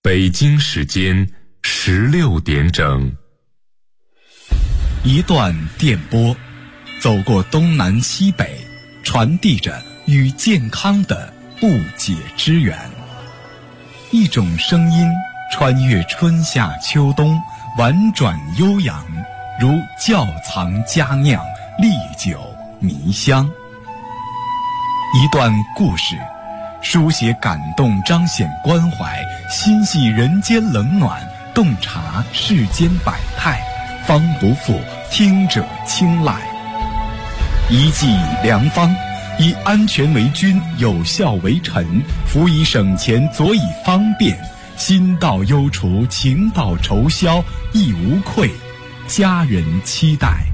北京时间16点整。 一段电波，走过东南西北，传递着与健康的不解之缘。一种声音穿越春夏秋冬，婉转悠扬，如窖藏佳酿，历久弥香。一段故事，书写感动，彰显关怀，心系人间冷暖，洞察世间百态，方不负听者青睐。一剂良方，以安全为君，有效为臣，辅以省钱，佐以方便，心到忧除，情到愁消，亦无愧，家人期待。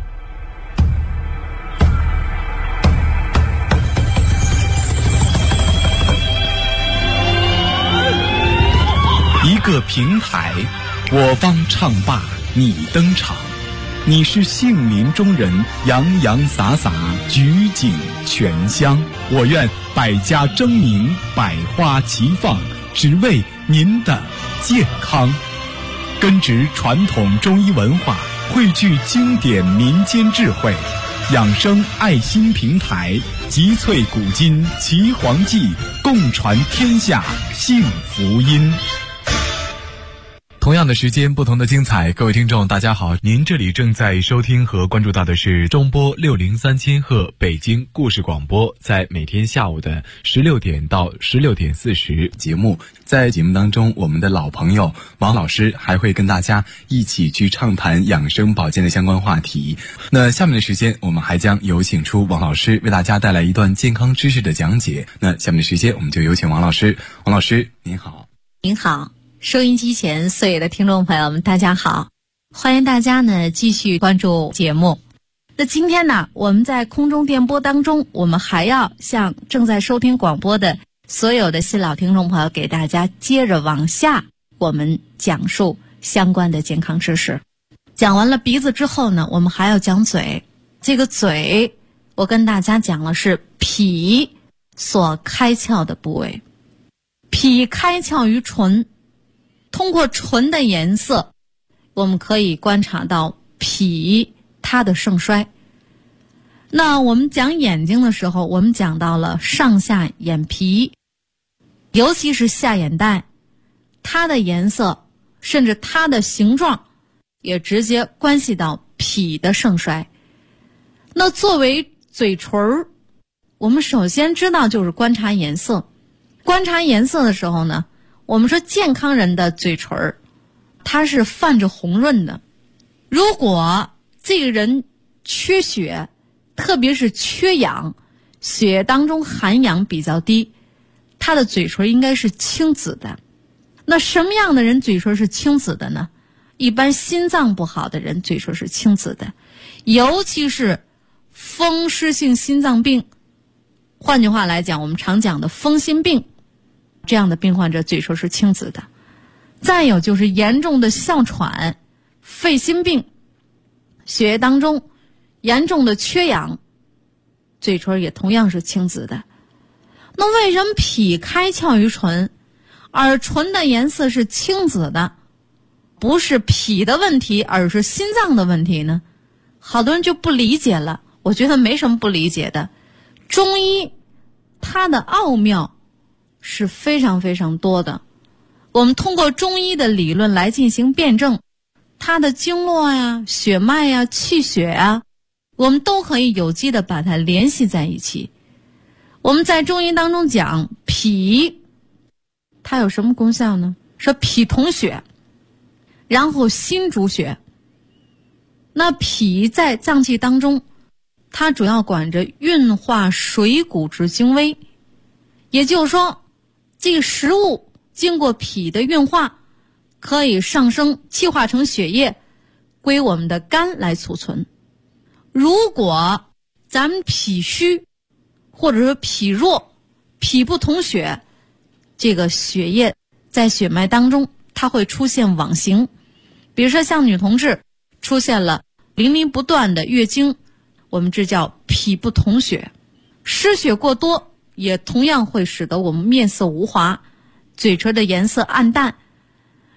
一个平台，我方唱罢你登场，你是杏林中人，洋洋洒洒，举景全香。我愿百家争鸣，百花齐放，只为您的健康。根植传统中医文化，汇聚经典民间智慧，养生爱心平台，集萃古今岐黄记，共传天下幸福音。同样的时间，不同的精彩。各位听众大家好，您这里正在收听和关注到的是中波603千赫北京故事广播，在每天下午的16点到16点40节目。在节目当中，我们的老朋友王老师还会跟大家一起去畅谈养生保健的相关话题。那下面的时间，我们还将有请出王老师为大家带来一段健康知识的讲解。那下面的时间，我们就有请王老师。王老师您好。 您好，收音机前所有的听众朋友们大家好，欢迎大家呢继续关注节目。那今天呢，我们在空中电波当中，我们还要向正在收听广播的所有的新老听众朋友，给大家接着往下我们讲述相关的健康知识。讲完了鼻子之后呢，我们还要讲嘴。这个嘴我跟大家讲了，是脾所开窍的部位。脾开窍于唇，通过唇的颜色，我们可以观察到脾它的盛衰。那我们讲眼睛的时候，我们讲到了上下眼皮，尤其是下眼袋，它的颜色甚至它的形状也直接关系到脾的盛衰。那作为嘴唇，我们首先知道就是观察颜色。观察颜色的时候呢，我们说健康人的嘴唇它是泛着红润的。如果这个人缺血，特别是缺氧，血当中含氧比较低，他的嘴唇应该是青紫的。那什么样的人嘴唇是青紫的呢？一般心脏不好的人嘴唇是青紫的，尤其是风湿性心脏病，换句话来讲，我们常讲的风心病，这样的病患者嘴唇是青紫的。再有就是严重的哮喘、肺心病，血液当中严重的缺氧，嘴唇也同样是青紫的。那为什么脾开窍于唇，而唇的颜色是青紫的？不是脾的问题，而是心脏的问题呢？好多人就不理解了。我觉得没什么不理解的。中医它的奥妙是非常非常多的，我们通过中医的理论来进行辩证，它的经络呀、血脉呀、气血呀，我们都可以有机的把它联系在一起。我们在中医当中讲脾，它有什么功效呢？说脾统血，然后心主血。那脾在脏器当中，它主要管着运化水谷之精微，也就是说，这个食物经过脾的运化，可以上升气化成血液，归我们的肝来储存。如果咱们脾虚，或者说脾弱，脾不统血，这个血液在血脉当中它会出现妄行。比如说像女同志出现了淋漓不断的月经，我们这叫脾不统血。失血过多也同样会使得我们面色无华，嘴唇的颜色暗淡，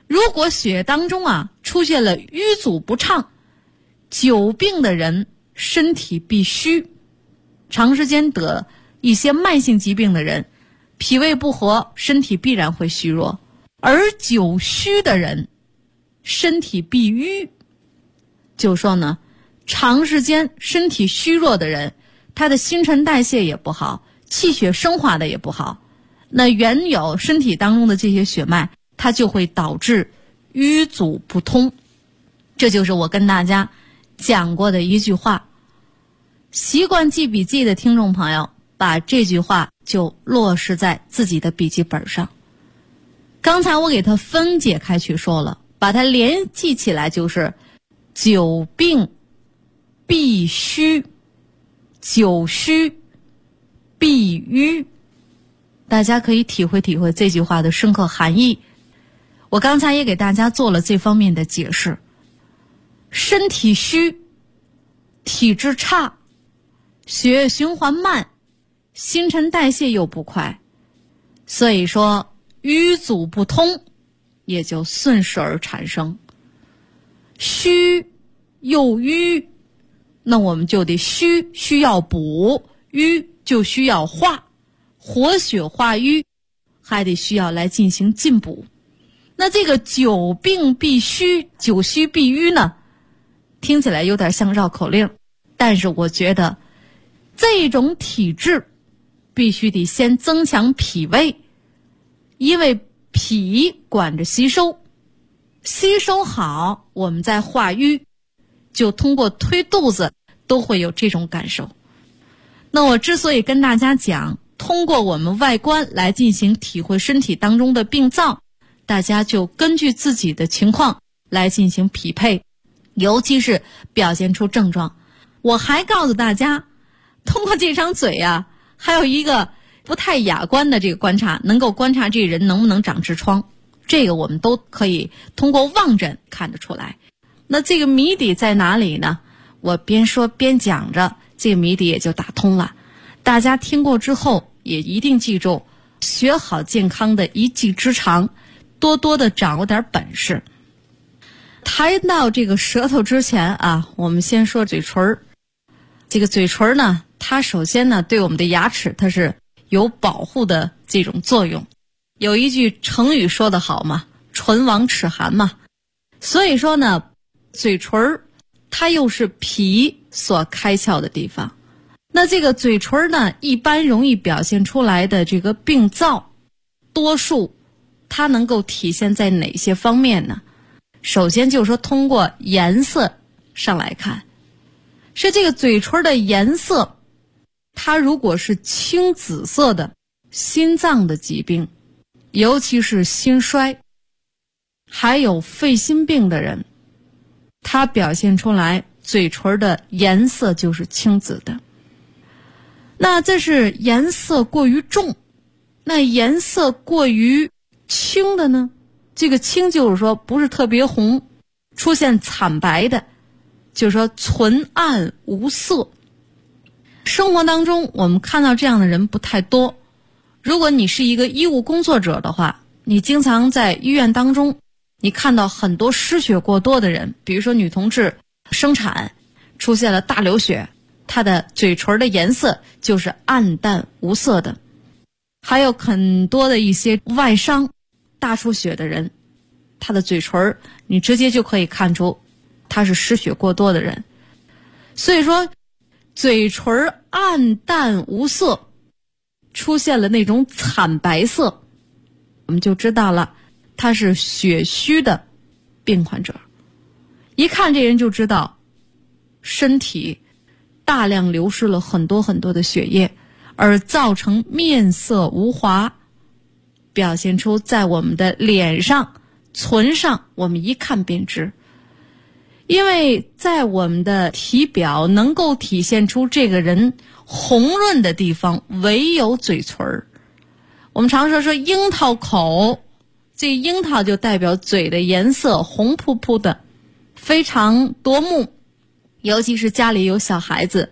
如果血液当中出现了瘀阻不畅，久病的人身体必虚，长时间得一些慢性疾病的人，脾胃不和，身体必然会虚弱。而久虚的人身体必瘀，就说呢，长时间身体虚弱的人，他的新陈代谢也不好，气血生化的也不好，那原有身体当中的这些血脉，它就会导致瘀阻不通。这就是我跟大家讲过的一句话。习惯记笔记的听众朋友，把这句话就落实在自己的笔记本上。刚才我给它分解开去说了，把它联系起来就是久病必虚，久虚必瘀。大家可以体会体会这句话的深刻含义。我刚才也给大家做了这方面的解释。身体虚，体质差，血液循环慢，新陈代谢又不快，所以说瘀阻不通，也就顺势而产生。虚又瘀，那我们就得需要补，瘀就需要化，活血化瘀，还得需要来进行进补。那这个久病必虚，久虚必瘀呢，听起来有点像绕口令，但是我觉得这种体质必须得先增强脾胃，因为脾管着吸收，吸收好，我们再化瘀，就通过推肚子都会有这种感受。那我之所以跟大家讲，通过我们外观来进行体会身体当中的病灶，大家就根据自己的情况来进行匹配，尤其是表现出症状。我还告诉大家，通过这张嘴还有一个不太雅观的这个观察，能够观察这人能不能长痔疮，这个我们都可以通过望诊看得出来。那这个谜底在哪里呢？我边说边讲着，这个谜底也就打通了。大家听过之后也一定记住，学好健康的一技之长，多多的掌握点本事。谈到这个舌头之前我们先说嘴唇。这个嘴唇呢，它首先呢对我们的牙齿它是有保护的这种作用。有一句成语说得好嘛，唇亡齿寒嘛。所以说呢，嘴唇它又是脾所开窍的地方。那这个嘴唇呢，一般容易表现出来的这个病灶，多数它能够体现在哪些方面呢？首先就是说通过颜色上来看，是这个嘴唇的颜色，它如果是青紫色的，心脏的疾病，尤其是心衰，还有肺心病的人，它表现出来嘴唇的颜色就是青紫的。那这是颜色过于重，那颜色过于青的呢？这个青就是说不是特别红，出现惨白的，就是说纯暗无色。生活当中我们看到这样的人不太多。如果你是一个医务工作者的话，你经常在医院当中，你看到很多失血过多的人，比如说女同志生产出现了大流血，她的嘴唇的颜色就是暗淡无色的。还有很多的一些外伤大出血的人，他的嘴唇你直接就可以看出他是失血过多的人。所以说嘴唇暗淡无色，出现了那种惨白色，我们就知道了他是血虚的病患者。一看这人就知道身体大量流失了很多很多的血液，而造成面色无华，表现出在我们的脸上唇上，我们一看便知。因为在我们的体表能够体现出这个人红润的地方唯有嘴唇。我们常说樱桃口，这樱桃就代表嘴的颜色红扑扑的，非常夺目。尤其是家里有小孩子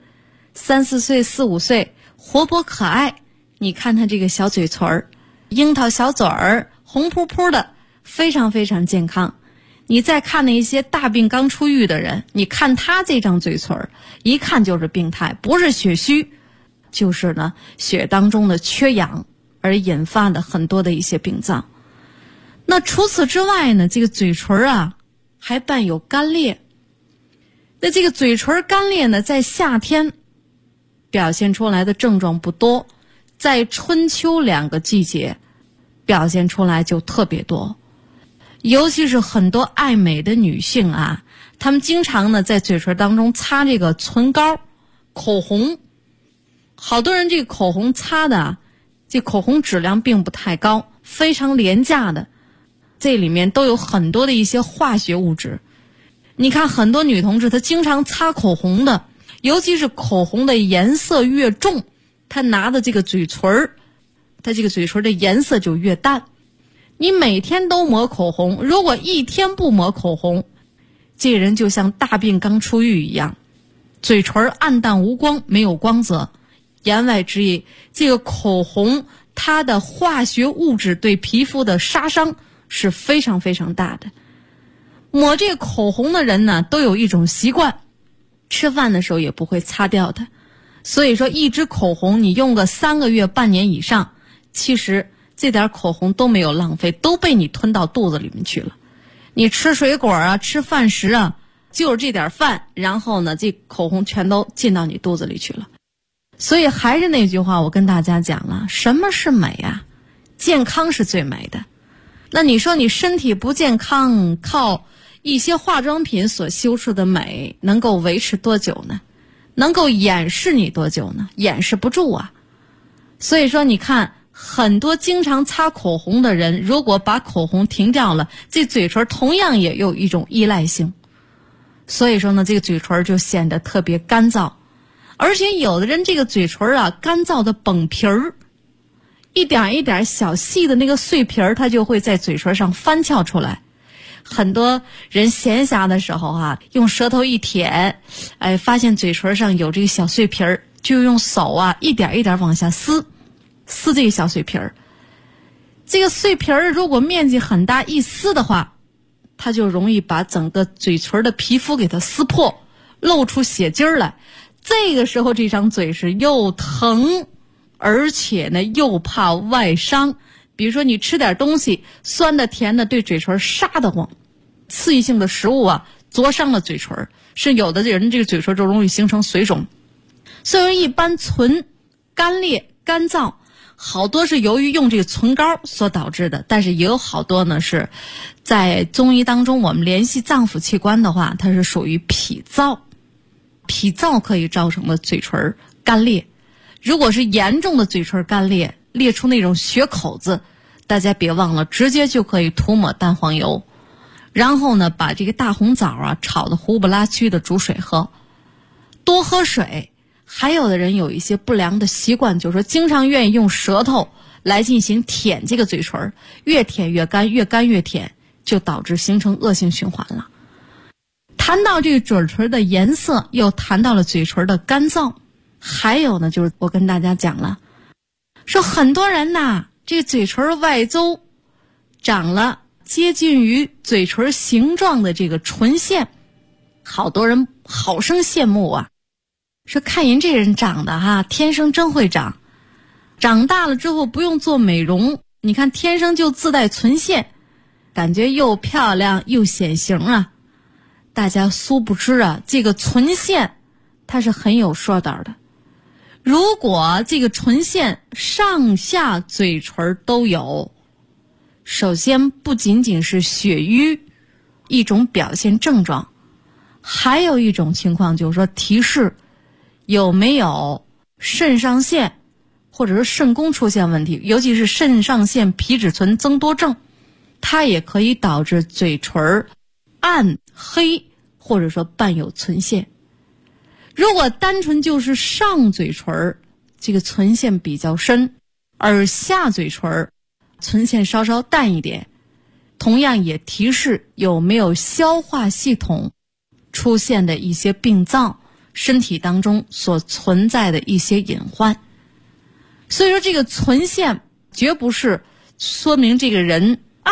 3、4岁、4、5岁，活泼可爱，你看他这个小嘴唇，樱桃小嘴儿红扑扑的， 非常非常健康。你再看那些大病刚出狱的人，你看他这张嘴唇，一看就是病态，不是血虚，就是呢血当中的缺氧而引发的很多的一些病灶。那除此之外呢，这个嘴唇啊还伴有干裂。那这个嘴唇干裂呢，在夏天表现出来的症状不多，在春秋2个季节表现出来就特别多。尤其是很多爱美的女性啊，她们经常呢在嘴唇当中擦这个唇膏、口红。好多人这个口红擦的这口红质量并不太高，非常廉价的，这里面都有很多的一些化学物质。你看很多女同志她经常擦口红的，尤其是口红的颜色越重，她拿的这个嘴唇，她这个嘴唇的颜色就越淡。你每天都抹口红，如果一天不抹口红，这个人就像大病刚出狱一样，嘴唇暗淡无光，没有光泽。言外之意，这个口红它的化学物质对皮肤的杀伤是非常非常大的。抹这个口红的人呢，都有一种习惯，吃饭的时候也不会擦掉它。所以说一支口红你用个3个月半年以上，其实这点口红都没有浪费，都被你吞到肚子里面去了。你吃水果啊，吃饭食啊，就是这点饭，然后呢这口红全都进到你肚子里去了。所以还是那句话，我跟大家讲了，什么是美啊？健康是最美的。那你说你身体不健康，靠一些化妆品所修出的美能够维持多久呢？能够掩饰你多久呢？掩饰不住啊。所以说你看很多经常擦口红的人，如果把口红停掉了，这嘴唇同样也有一种依赖性。所以说呢，这个嘴唇就显得特别干燥。而且有的人这个嘴唇啊干燥的崩皮儿，一点一点小细的那个碎皮儿，它就会在嘴唇上翻翘出来。很多人闲暇的时候啊，用舌头一舔，发现嘴唇上有这个小碎皮儿，就用手啊一点一点往下撕这个小碎皮儿。这个碎皮儿如果面积很大，一撕的话，它就容易把整个嘴唇的皮肤给它撕破，露出血筋儿来。这个时候这张嘴是又疼，而且呢又怕外伤。比如说你吃点东西酸的甜的对嘴唇杀得慌，刺激性的食物啊灼伤了嘴唇，是有的人这个嘴唇就容易形成水肿。所以说一般唇干裂干燥好多是由于用这个唇膏所导致的，但是也有好多呢是在中医当中我们联系脏腑器官的话，它是属于脾燥。脾燥可以造成的嘴唇干裂，如果是严重的嘴唇干裂，裂出那种血口子，大家别忘了直接就可以涂抹蛋黄油，然后呢把这个大红枣啊炒得糊不拉曲的煮水喝，多喝水。还有的人有一些不良的习惯，就是说经常愿意用舌头来进行舔这个嘴唇，越舔越干，越干越舔，就导致形成恶性循环了。谈到这个嘴唇的颜色，又谈到了嘴唇的干燥。还有呢，就是我跟大家讲了，说很多人呐，这个嘴唇外周长了接近于嘴唇形状的这个唇线，好多人好生羡慕啊，说看人这人长得天生真会长，长大了之后不用做美容，你看天生就自带唇线，感觉又漂亮又显形啊。大家殊不知啊，这个唇线它是很有说道的。如果这个唇线上下嘴唇都有，首先不仅仅是血瘀一种表现症状，还有一种情况就是说提示有没有肾上腺或者是肾功出现问题，尤其是肾上腺皮质醇增多症，它也可以导致嘴唇暗黑或者说伴有唇线。如果单纯就是上嘴唇这个唇线比较深，而下嘴唇唇线稍稍淡一点，同样也提示有没有消化系统出现的一些病灶，身体当中所存在的一些隐患。所以说这个唇线绝不是说明这个人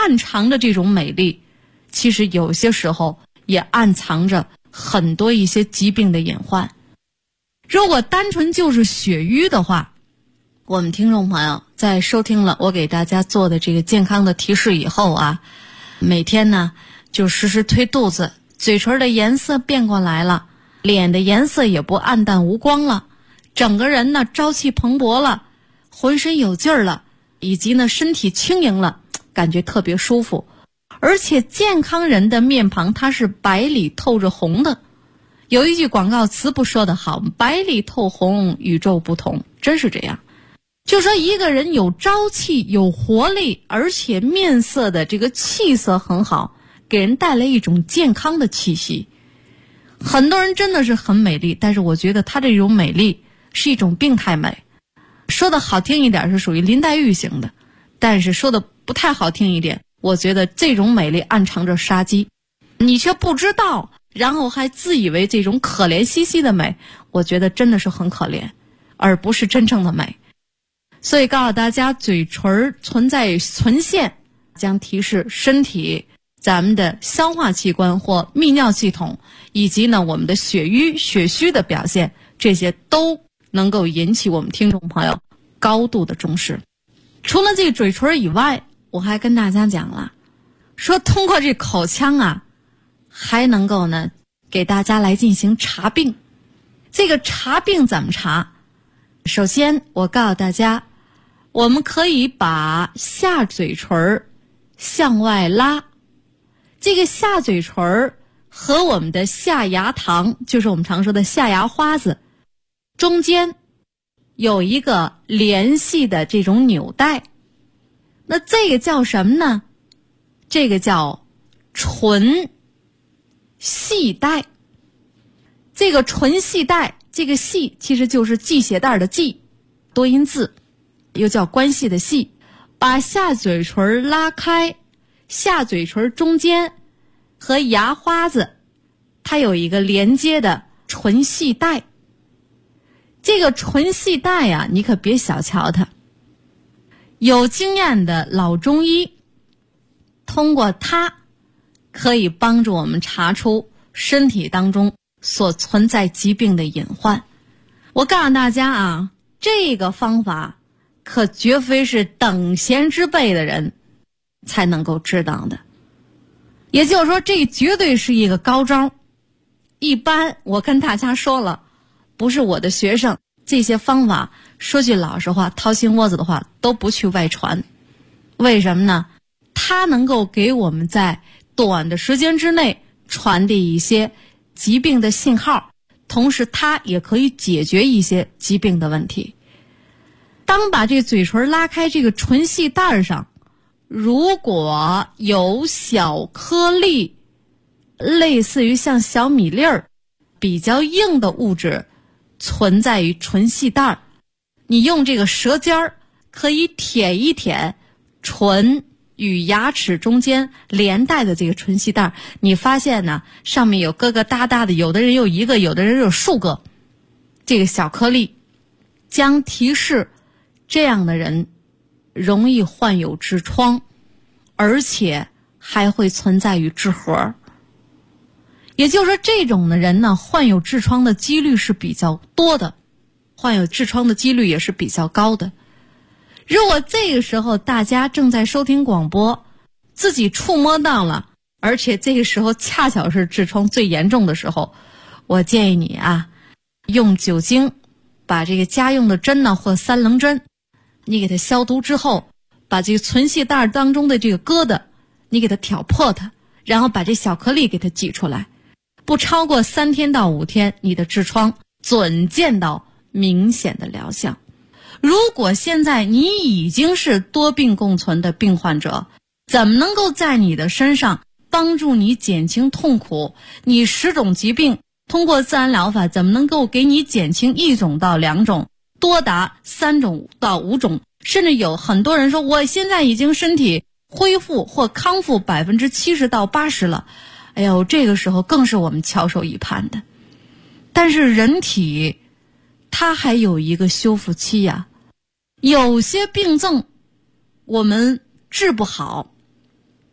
暗藏着这种美丽，其实有些时候也暗藏着很多一些疾病的隐患。如果单纯就是血瘀的话，我们听众朋友在收听了我给大家做的这个健康的提示以后啊，每天呢就时时推肚子，嘴唇的颜色变过来了，脸的颜色也不暗淡无光了，整个人呢朝气蓬勃了，浑身有劲儿了，以及呢身体轻盈了，感觉特别舒服。而且健康人的面庞它是白里透着红的，有一句广告词不说得好，白里透红，与众不同，真是这样。就说一个人有朝气有活力，而且面色的这个气色很好，给人带来一种健康的气息。很多人真的是很美丽，但是我觉得他这种美丽是一种病态美，说的好听一点是属于林黛玉型的，但是说的不太好听一点，我觉得这种美丽暗藏着杀机，你却不知道，然后还自以为这种可怜兮兮的美，我觉得真的是很可怜，而不是真正的美。所以告诉大家，嘴唇存在唇腺，将提示身体咱们的消化器官或泌尿系统，以及呢我们的血瘀血虚的表现，这些都能够引起我们听众朋友高度的重视。除了这个嘴唇以外，我还跟大家讲了，说通过这口腔啊，还能够呢给大家来进行查病。这个查病怎么查？首先我告诉大家，我们可以把下嘴唇向外拉，这个下嘴唇和我们的下牙膛，就是我们常说的下牙花子，中间有一个联系的这种纽带，那这个叫什么呢？这个叫唇系带。这个唇系带，这个系其实就是系鞋带的系，多音字，又叫关系的系。把下嘴唇拉开，下嘴唇中间和牙花子它有一个连接的唇系带。这个唇系带呀，你可别小瞧它，有经验的老中医通过它可以帮助我们查出身体当中所存在疾病的隐患。我告诉大家啊，这个方法可绝非是等闲之辈的人才能够知道的，也就是说这绝对是一个高招。一般我跟大家说了，不是我的学生，这些方法说句老实话，掏心窝子的话，都不去外传。为什么呢？它能够给我们在短的时间之内传递一些疾病的信号，同时它也可以解决一些疾病的问题。当把这个嘴唇拉开，这个唇系带上如果有小颗粒，类似于像小米粒儿比较硬的物质存在于唇系带，你用这个舌尖儿可以舔一舔唇与牙齿中间连带的这个唇系带，你发现呢，上面有疙疙瘩瘩的，有的人有一个，有的人有数个这个小颗粒，将提示这样的人容易患有痔疮，而且还会存在于痔核。也就是说，这种的人呢，患有痔疮的几率是比较多的，患有痔疮的几率也是比较高的。如果这个时候大家正在收听广播，自己触摸到了，而且这个时候恰巧是痔疮最严重的时候，我建议你啊，用酒精把这个家用的针呢，或三棱针，你给它消毒之后，把这个唇系带当中的这个疙瘩你给它挑破它，然后把这小颗粒给它挤出来，不超过3天到5天，你的痔疮准见到明显的疗效。如果现在你已经是多病共存的病患者，怎么能够在你的身上帮助你减轻痛苦？你10种疾病通过自然疗法怎么能够给你减轻1种到2种，多达3种到5种，甚至有很多人说我现在已经身体恢复或康复70%到80%了，哎呦，这个时候更是我们翘首以盼的。但是人体它还有一个修复期有些病症我们治不好，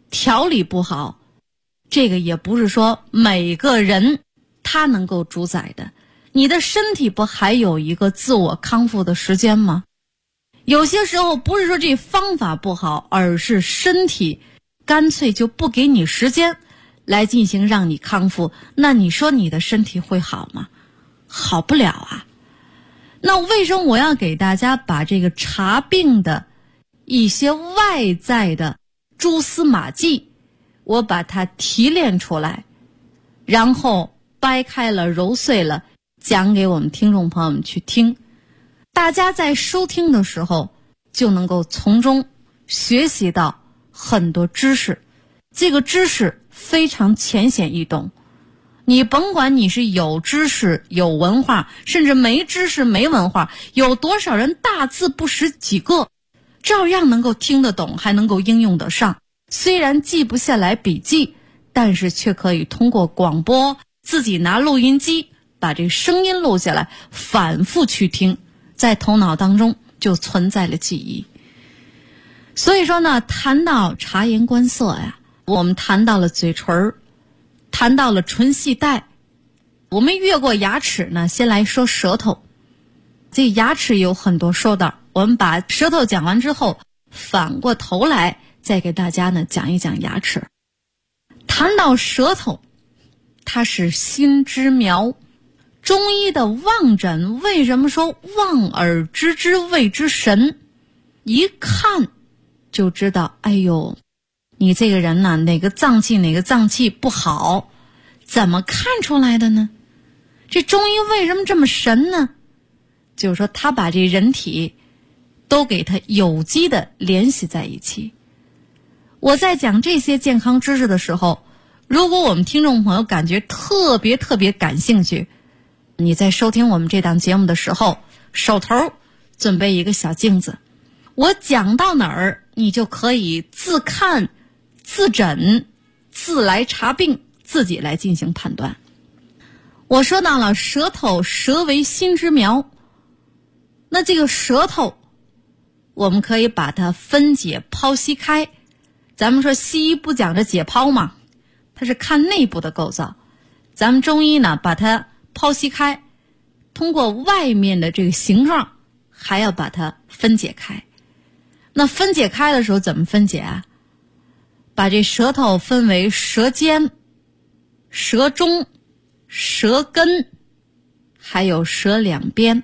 调理不好，这个也不是说每个人他能够主宰的。你的身体不还有一个自我康复的时间吗？有些时候不是说这方法不好，而是身体干脆就不给你时间来进行让你康复，那你说你的身体会好吗？好不了啊。那为什么我要给大家把这个查病的一些外在的蛛丝马迹，我把它提炼出来，然后掰开了揉碎了讲给我们听众朋友们去听，大家在收听的时候就能够从中学习到很多知识。这个知识非常浅显易懂，你甭管你是有知识有文化，甚至没知识没文化，有多少人大字不识几个，照样能够听得懂，还能够应用得上。虽然记不下来笔记，但是却可以通过广播，自己拿录音机把这声音录下来，反复去听，在头脑当中就存在了记忆。所以说呢，谈到察言观色呀，我们谈到了嘴唇，谈到了唇系带，我们越过牙齿呢，先来说舌头。这牙齿有很多说道，我们把舌头讲完之后，反过头来再给大家呢讲一讲牙齿。谈到舌头，它是心之苗。中医的望诊为什么说望而知之谓之神？一看就知道，哎呦，你这个人呢，哪个脏器不好，怎么看出来的呢？这中医为什么这么神呢？就是说他把这人体都给它有机的联系在一起。我在讲这些健康知识的时候，如果我们听众朋友感觉特别感兴趣，你在收听我们这档节目的时候，手头准备一个小镜子，我讲到哪儿，你就可以自看自诊，自来查病，自己来进行判断。我说到了舌头，舌为心之苗。那这个舌头我们可以把它分解剖析开，咱们说西医不讲这解剖嘛，它是看内部的构造，咱们中医呢把它剖析开，通过外面的这个形状还要把它分解开。那分解开的时候怎么分解啊？把这舌头分为舌尖、舌中、舌根，还有舌两边。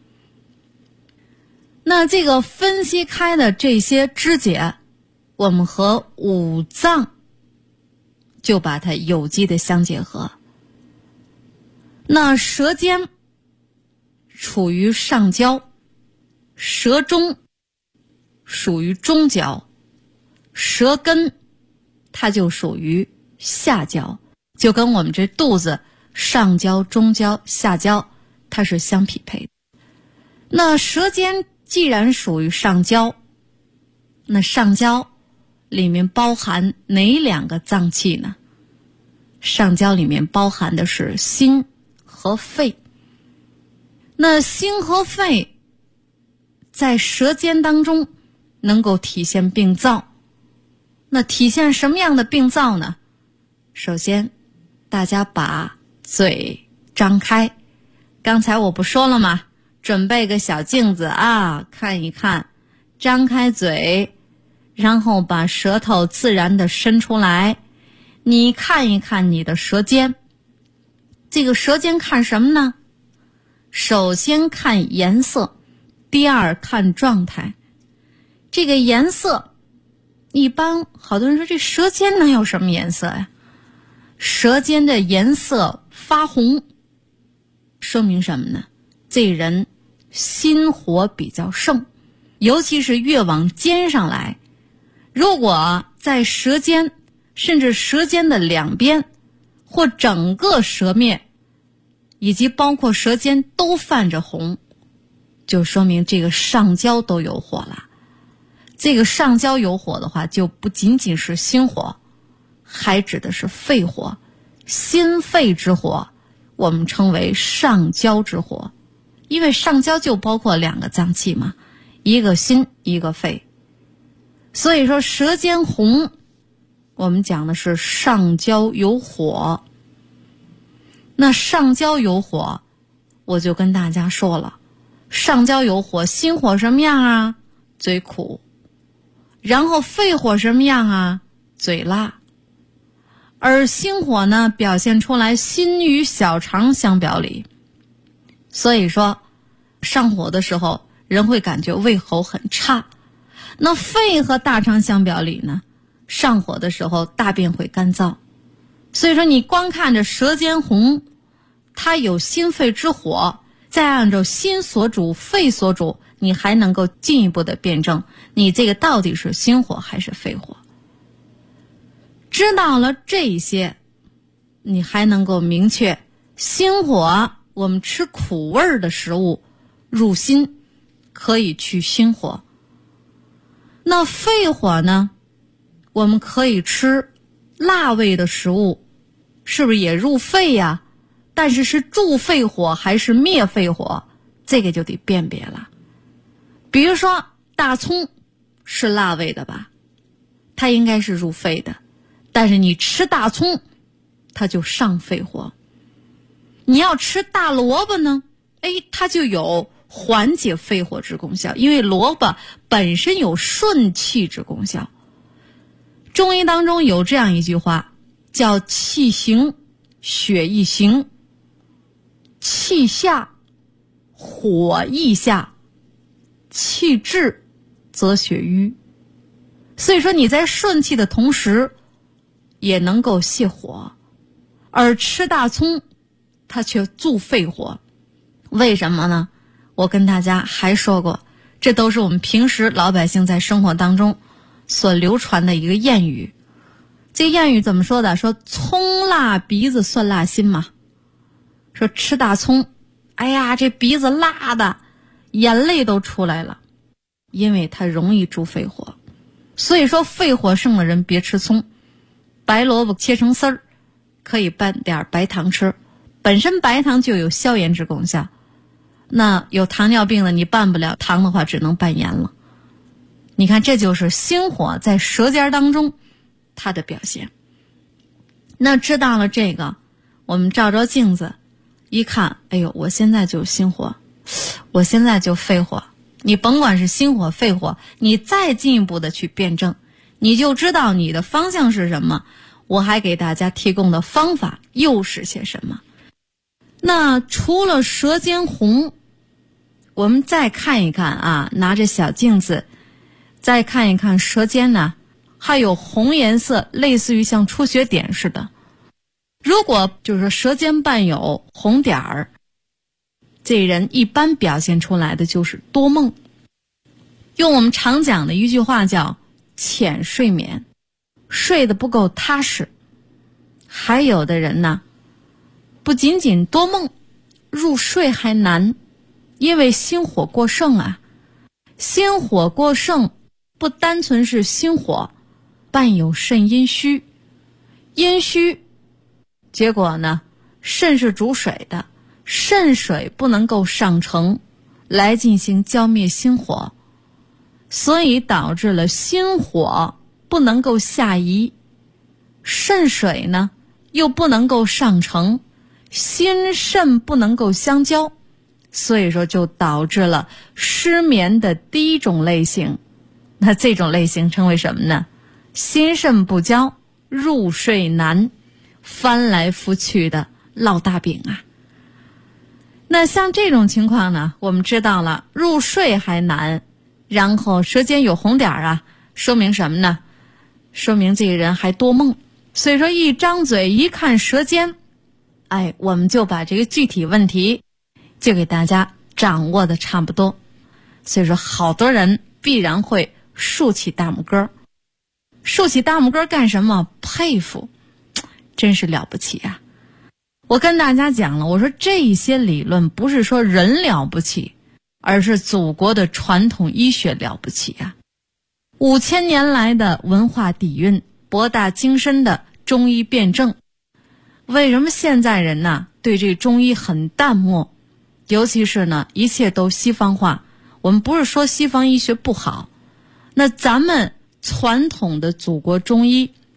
那这个分析开的这些肢解，我们和五脏就把它有机的相结合。那舌尖处于上焦，舌中属于中焦，舌根它就属于下焦，就跟我们这肚子上焦、中焦、下焦它是相匹配的。那舌尖既然属于上焦，那上焦里面包含哪两个脏器呢？上焦里面包含的是心和肺。那心和肺在舌尖当中能够体现病灶。那体现什么样的病灶呢？首先大家把嘴张开，刚才我不说了吗？准备个小镜子啊，看一看，张开嘴，然后把舌头自然的伸出来，你看一看你的舌尖。这个舌尖看什么呢？首先看颜色，第二看状态。这个颜色一般好多人说这舌尖能有什么颜色呀？舌尖的颜色发红，说明什么呢？这人心火比较盛，尤其是越往尖上来，如果在舌尖甚至舌尖的两边或整个舌面以及包括舌尖都泛着红，就说明这个上焦都有火了。这个上焦有火的话，就不仅仅是心火，还指的是肺火。心肺之火我们称为上焦之火，因为上焦就包括两个脏器嘛，一个心一个肺。所以说舌尖红， 我们讲的是上焦有火。那上焦有火，我就跟大家说了，上焦有火，心火什么样啊？嘴苦。然后肺火什么样啊？嘴辣。而心火呢，表现出来心与小肠相表里。所以说上火的时候人会感觉胃口很差。那肺和大肠相表里呢，上火的时候大便会干燥。所以说你光看着舌尖红，它有心肺之火，再按照心所主肺所主，你还能够进一步的辩证你这个到底是心火还是肺火。知道了这些，你还能够明确心火，我们吃苦味的食物入心，可以去心火。那肺火呢，我们可以吃辣味的食物，是不是也入肺呀？但是是助肺火还是灭肺火，这个就得辨别了。比如说大葱是辣味的吧，它应该是入肺的，但是你吃大葱它就上肺火。你要吃大萝卜呢，它就有缓解肺火之功效，因为萝卜本身有顺气之功效。中医当中有这样一句话，叫气行血易行，气下火易下，气滞则血瘀。所以说你在顺气的同时也能够泻火，而吃大葱它却助肺火。为什么呢？我跟大家还说过，这都是我们平时老百姓在生活当中所流传的一个谚语。这个谚语怎么说的？说葱辣鼻子蒜辣心嘛。说吃大葱，这鼻子辣的眼泪都出来了，因为它容易助肺火。所以说肺火盛的人别吃葱，白萝卜切成丝儿，可以拌点白糖吃，本身白糖就有消炎之功效。那有糖尿病的你拌不了糖的话，只能拌盐了。你看，这就是心火在舌尖当中它的表现。那知道了这个，我们照照镜子一看，我现在就心火，我现在就肺火。你甭管是心火肺火，你再进一步的去辩证，你就知道你的方向是什么。我还给大家提供的方法又是些什么。那除了舌尖红，我们再看一看啊，拿着小镜子再看一看舌尖呢，还有红颜色，类似于像出血点似的。如果就是舌尖伴有红点儿，这人一般表现出来的就是多梦。用我们常讲的一句话叫浅睡眠，睡得不够踏实。还有的人呢，不仅仅多梦，入睡还难，因为心火过盛啊。心火过盛不单纯是心火，伴有肾阴虚。阴虚结果呢，肾是主水的，肾水不能够上承来进行浇灭心火，所以导致了心火不能够下移，肾水呢又不能够上承，心肾不能够相交，所以说就导致了失眠的第一种类型。那这种类型称为什么呢？心肾不交，入睡难，翻来覆去的烙大饼啊。那像这种情况呢，我们知道了入睡还难，然后舌尖有红点啊，说明什么呢？说明这个人还多梦。所以说一张嘴一看舌尖，我们就把这个具体问题就给大家掌握的差不多。所以说好多人必然会竖起大拇哥。竖起大拇哥干什么？佩服，真是了不起啊。我跟大家讲了，我说这些理论不是说人了不起，而是祖国的传统医学了不起啊。5000年来的文化底蕴，博大精深的中医辩证。为什么现在人呢对这中医很淡漠？尤其是呢一切都西方化。我们不是说西方医学不好，那咱们传统的祖国中医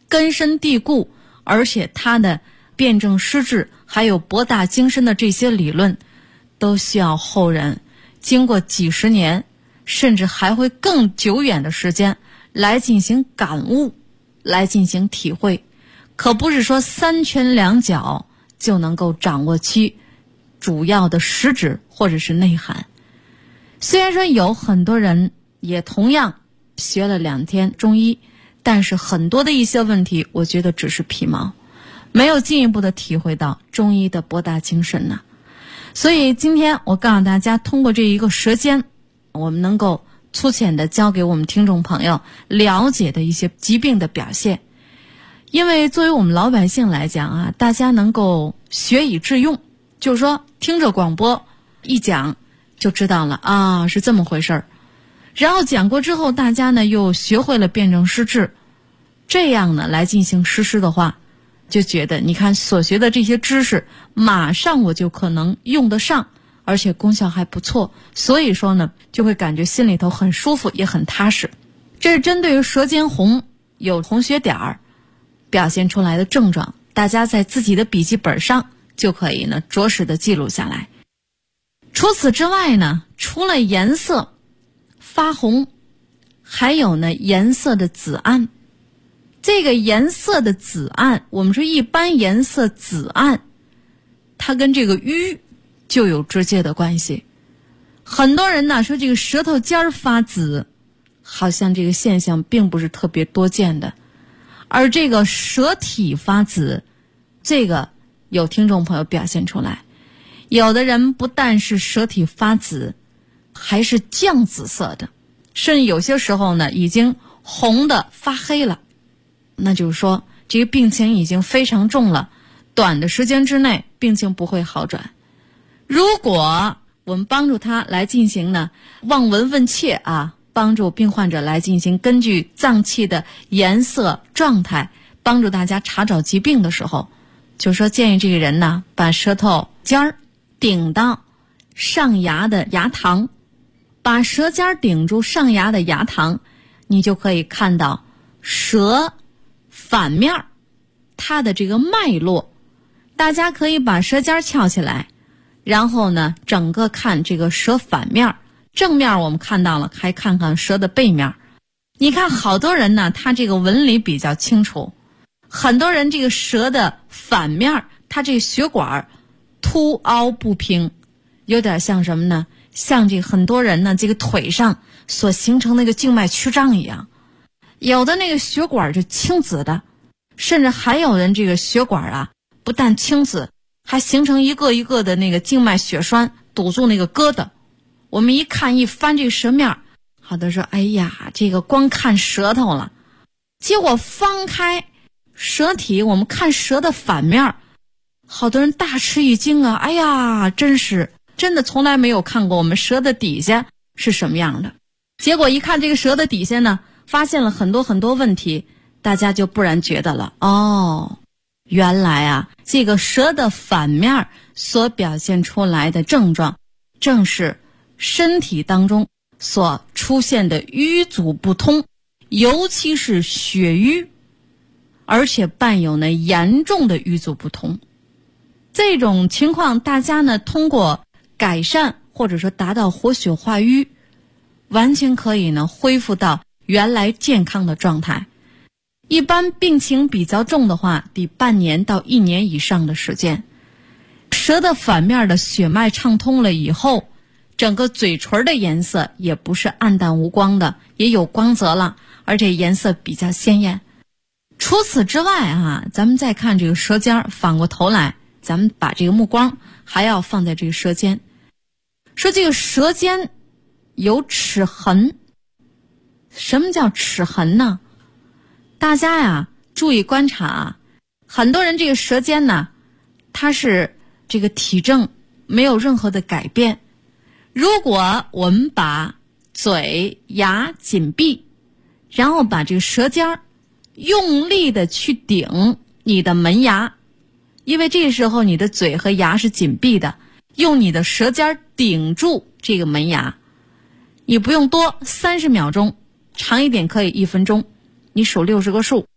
根深蒂固，而且它的辩证施治还有博大精深的这些理论，都需要后人经过几十年甚至还会更久远的时间来进行感悟，来进行体会，可不是说三拳两脚就能够掌握其主要的实质或者是内涵。虽然说有很多人也同样学了2天中医，但是很多的一些问题我觉得只是皮毛，没有进一步的体会到中医的博大精深呢。所以今天我告诉大家，通过这一个舌尖，我们能够粗浅的教给我们听众朋友了解的一些疾病的表现。因为作为我们老百姓来讲啊，大家能够学以致用，就是说听着广播一讲就知道了啊，是这么回事儿。然后讲过之后，大家呢又学会了辩证施治，这样呢来进行实施的话，就觉得你看所学的这些知识马上我就可能用得上，而且功效还不错，所以说呢就会感觉心里头很舒服也很踏实。这是针对于舌尖红有红血点儿表现出来的症状，大家在自己的笔记本上就可以呢着实的记录下来。除此之外呢，除了颜色发红，还有呢颜色的紫暗。这个颜色的紫暗，我们说一般颜色紫暗，它跟这个瘀就有直接的关系。很多人呢说这个舌头尖儿发紫，好像这个现象并不是特别多见的。而这个舌体发紫，这个有听众朋友表现出来，有的人不但是舌体发紫，还是酱紫色的，甚至有些时候呢已经红的发黑了，那就是说这个病情已经非常重了，短的时间之内病情不会好转。如果我们帮助他来进行呢望闻问切啊，帮助病患者来进行根据脏器的颜色状态帮助大家查找疾病的时候，就说建议这个人呢把舌头尖儿顶到上牙的牙膛，把舌尖顶住上牙的牙膛，你就可以看到舌反面它的这个脉络。大家可以把舌尖翘起来，然后呢整个看这个舌反面，正面我们看到了，还看看舌的背面。你看好多人呢他这个纹理比较清楚，很多人这个舌的反面他这个血管凸凹不平，有点像什么呢，像这个很多人呢这个腿上所形成那个静脉曲张一样，有的那个血管就青紫的，甚至还有人这个血管啊不但青紫，还形成一个一个的那个静脉血栓堵住那个疙瘩。我们一看一翻这个舌面，好多说哎呀这个光看舌头了，结果翻开舌体我们看舌的反面，好多人大吃一惊啊，哎呀真的从来没有看过我们舌的底下是什么样的。结果一看这个舌的底下呢，发现了很多很多问题，大家就不然觉得了，哦，原来啊这个舌的反面所表现出来的症状正是身体当中所出现的瘀阻不通，尤其是血瘀，而且伴有呢严重的瘀阻不通。这种情况大家呢通过改善或者说达到活血化瘀，完全可以呢恢复到原来健康的状态。一般病情比较重的话，得半年到1年以上的时间。舌的反面的血脉畅通了以后，整个嘴唇的颜色也不是暗淡无光的，也有光泽了，而且颜色比较鲜艳。除此之外啊，咱们再看这个舌尖，反过头来咱们把这个目光还要放在这个舌尖。说这个舌尖有齿痕。什么叫齿痕呢？大家呀注意观察啊，很多人这个舌尖呢它是这个体正没有任何的改变。如果我们把嘴牙紧闭，然后把这个舌尖用力的去顶你的门牙，因为这个时候你的嘴和牙是紧闭的，用你的舌尖顶住这个门牙，你不用多，30秒钟，长一点可以1分钟，你数60个数，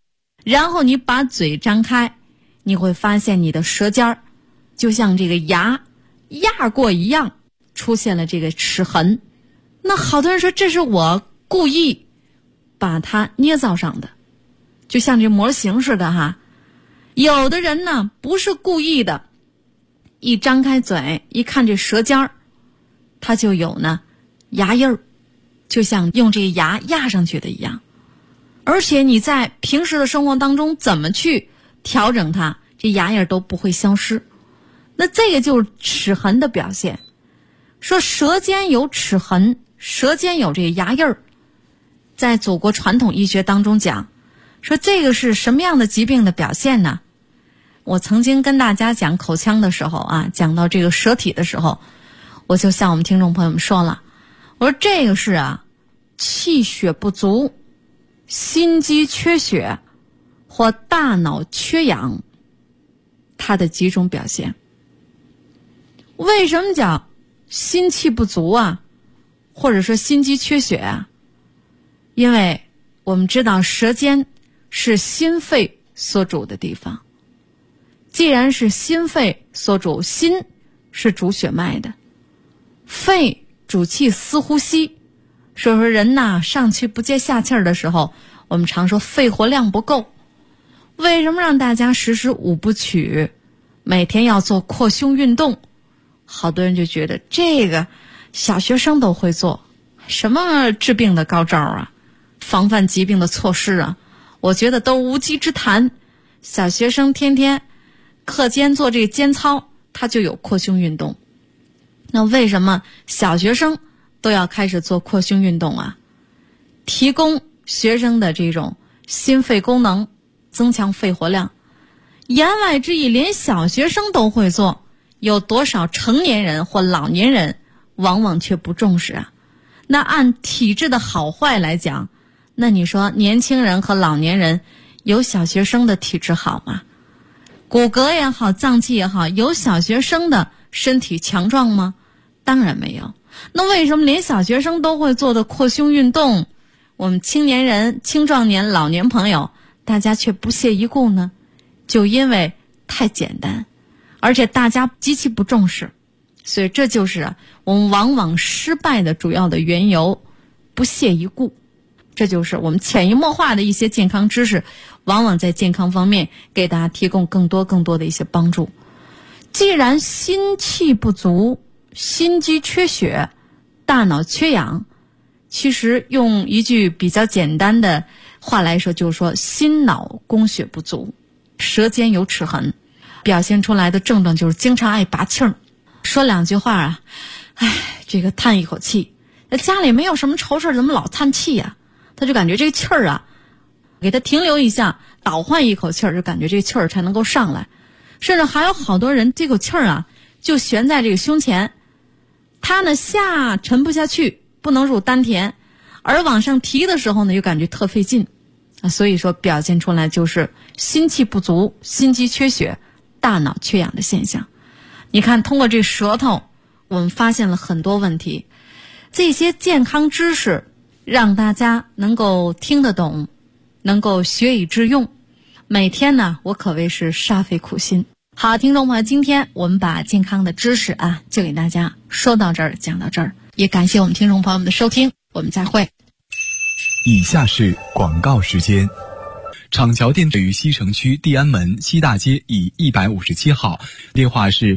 然后你把嘴张开，你会发现你的舌尖儿就像这个牙压过一样，出现了这个齿痕。那好多人说这是我故意把它捏造上的，就像这模型似的哈。有的人呢不是故意的，一张开嘴一看这舌尖儿，它就有呢牙印儿，就像用这个牙压上去的一样。而且你在平时的生活当中怎么去调整它，这牙印儿都不会消失。那这个就是齿痕的表现。说舌尖有齿痕，舌尖有这个牙印儿，在祖国传统医学当中讲，说这个是什么样的疾病的表现呢？我曾经跟大家讲口腔的时候啊，讲到这个舌体的时候，我就向我们听众朋友们说了，我说这个是气血不足、心肌缺血或大脑缺氧，它的几种表现。为什么讲心气不足啊，或者说心肌缺血啊？因为我们知道舌尖是心肺所主的地方，既然是心肺所主，心是主血脉的，肺主气司呼吸。所以说人呐，上气不接下气儿的时候，我们常说肺活量不够。为什么让大家时时5不取，每天要做扩胸运动？好多人就觉得这个小学生都会做，什么治病的高招啊，防范疾病的措施啊，我觉得都无稽之谈。小学生天天课间做这个间操，他就有扩胸运动。那为什么小学生都要开始做扩胸运动啊？提供学生的这种心肺功能，增强肺活量。言外之意，连小学生都会做，有多少成年人或老年人往往却不重视啊？那按体质的好坏来讲，那你说年轻人和老年人有小学生的体质好吗？骨骼也好，脏器也好，有小学生的身体强壮吗？当然没有。那为什么连小学生都会做的扩胸运动，我们青年人、青壮年、老年朋友大家却不屑一顾呢？就因为太简单，而且大家极其不重视，所以这就是我们往往失败的主要的缘由，不屑一顾。这就是我们潜移默化的一些健康知识，往往在健康方面给大家提供更多的一些帮助。既然心气不足、心肌缺血、大脑缺氧，其实用一句比较简单的话来说，就是说心脑供血不足，舌尖有齿痕，表现出来的症状就是经常爱拔气儿，说两句话啊，这个叹一口气，家里没有什么愁事怎么老叹气呀？他就感觉这个气儿啊，给他停留一下，倒换一口气儿，就感觉这个气儿才能够上来。甚至还有好多人这口气儿啊，就悬在这个胸前，他呢下沉不下去，不能入丹田，而往上提的时候呢，又感觉特费劲啊。所以说表现出来就是心气不足、心肌缺血、大脑缺氧的现象。你看，通过这舌头，我们发现了很多问题。这些健康知识让大家能够听得懂，能够学以致用。每天呢，我可谓是煞费苦心。好，听众朋友，今天我们把健康的知识就给大家说到这儿，讲到这儿，也感谢我们听众朋友们的收听，我们再会。 以下是广告时间。厂桥店位于西城区地安门西大街以157号，电话是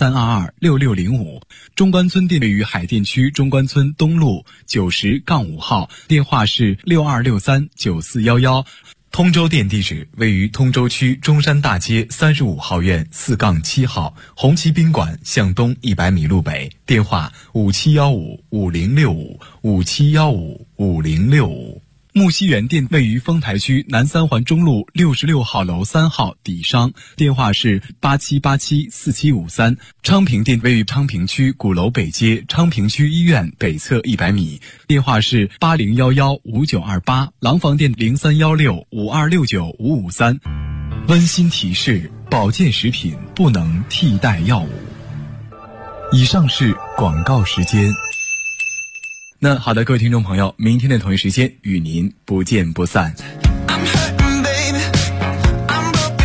83226605。中关村店位于海淀区中关村东路90-5号，电话是62639411。通州店地址位于通州区中山大街35号院4-7号，红旗宾馆向东100米路北，电话57155065，57155065。木樨园店位于丰台区南三环中路66号楼3号底商，电话是87874753。昌平店位于昌平区鼓楼北街昌平区医院北侧100米，电话是80115928。廊坊店031652695553。温馨提示：保健食品不能替代药物。以上是广告时间。那好的，各位听众朋友，明天的同一时间与您不见不散。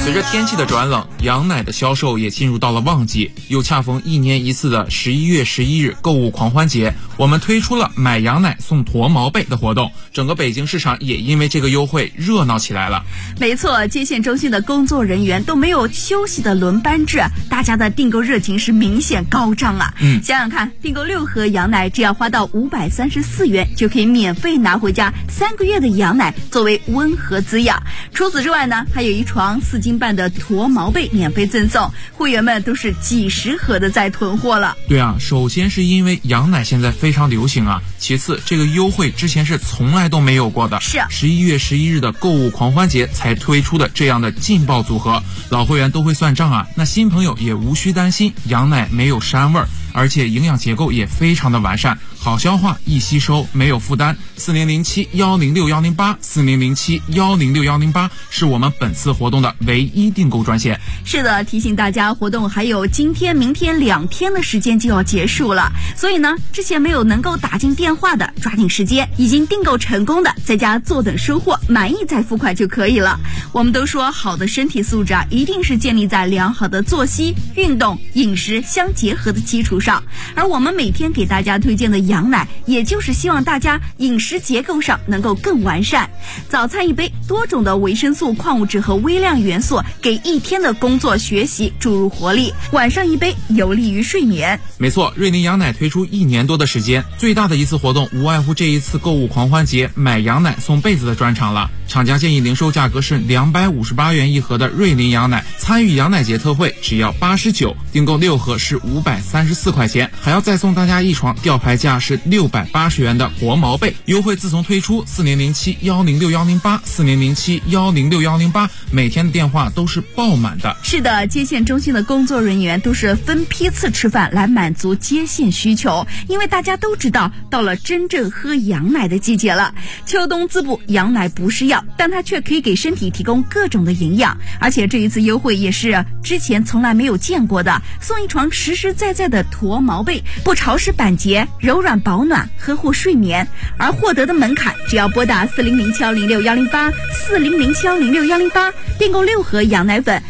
随着天气的转冷，羊奶的销售也进入到了旺季，又恰逢1年1次的11月11日购物狂欢节，我们推出了买羊奶送驼毛被的活动，整个北京市场也因为这个优惠热闹起来了。 没错，接线中心的工作人员都没有休息的轮班制，大家的订购热情是明显高涨啊。想想看，订购6盒羊奶只要花到534元，就可以免费拿回家3个月的羊奶作为温和滋养。除此之外呢，还有一床4斤半的驼毛被免费赠送，会员们都是几十盒的在囤货了。 对啊，首先是因为羊奶现在非常流行啊，其次这个优惠之前是从来都没有过的， 是 11月11日的购物狂欢节才推出的这样的劲爆组合，老会员都会算账啊，那新朋友也无需担心羊奶没有膻味儿，而且营养结构也非常的完善，好消化易吸收，没有负担。4007-106-108 是我们本次活动的唯一订购专线。 是的，提醒大家，活动还有今天明天2天的时间就要结束了，所以呢，之前没有能够打进电话的抓紧时间，已经订购成功的在家坐等收货，满意再付款就可以了。我们都说好的身体素质一定是建立在良好的作息、运动、饮食相结合的基础上，而我们每天给大家推荐的羊奶，也就是希望大家饮食结构上能够更完善。早餐一杯，多种的维生素、矿物质和微量元素给一天的工作学习注入活力，晚上一杯有利于睡眠。 没错，瑞麟羊奶推出1年多的时间，最大的一次活动无外乎这一次购物狂欢节买羊奶送被子的专场了。厂家建议零售价格是258元一盒的瑞麟羊奶，参与羊奶节特惠只要89，订购6盒是534块钱，还要再送大家一床吊牌价是680元的驼毛被。优惠自从推出，4007-106-108 4007-106-108，每天的电话都是爆满的。 是的，接线中心的工作人员都是分批次吃饭来满足接线需求，因为大家都知道到了真正喝羊奶的季节了。秋冬滋补，羊奶不是药，但它却可以给身体提供各种的营养，而且这一次优惠也是之前从来没有见过的，送一床实实在在的驼毛被，不潮湿板结，柔软保暖，呵护睡眠。而获得的门槛只要拨打4007-106-108 4007-106-108，订购6盒羊奶粉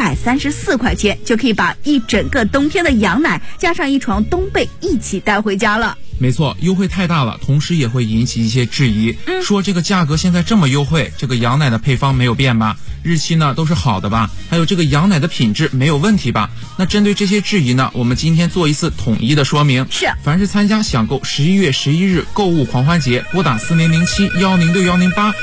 534块钱，就可以把一整个冬天的羊奶加上一床冬被一起带回家了。 没错，优惠太大了，同时也会引起一些质疑，说这个价格现在这么优惠，这个羊奶的配方没有变吧？日期呢都是好的吧？还有这个羊奶的品质没有问题吧？那针对这些质疑呢，我们今天做一次统一的说明。 是， 凡是参加享购11月11日购物狂欢节，拨打4007-106-108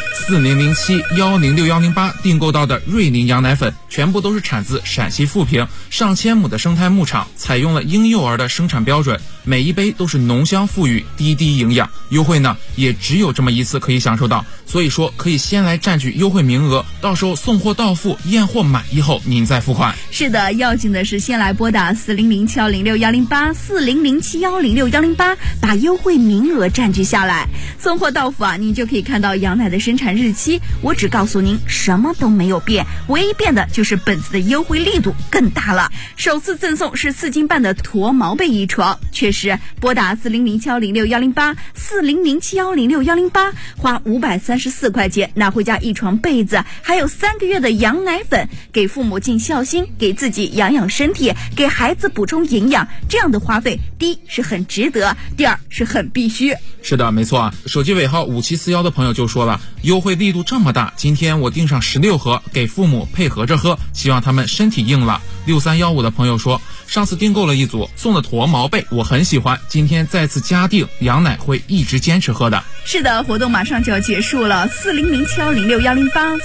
4007-106-108订购到的瑞麟羊奶粉，全部都是产自陕西富平上千亩的生态牧场，采用了婴幼儿的生产标准，每一杯都是浓香馥郁，滴滴营养。优惠呢也只有这么一次可以享受到，所以说可以先来占据优惠名额，到时候送货到付，验货满意后您再付款。 是的，要紧的是先来拨打4007-106-108 4007-106-108，把优惠名额占据下来。送货到付您就可以看到羊奶的生产日期。我只告诉您，什么都没有变，唯一变的就是本次的优惠力度更大了。首次赠送是4斤半的驼毛被一床，确实拨打4007-106-108 4007-106-108，花534块钱拿回家一床被子，还有3个月的羊奶粉，给父母尽孝心，给自己养养身体，给孩子补充营养，这样的花费，第一是很值得，第二是很必须。 是的，没错啊。手机尾号5741的朋友就说了，优惠力度这么大，今天我订上16盒，给父母配合着喝，希望他们身体硬朗。6315的朋友说，上次订购了一组，送的驼毛被我很喜欢，今天再次加订，羊奶会一直坚持喝的。 是的，活动马上就要结束了，4007-106-108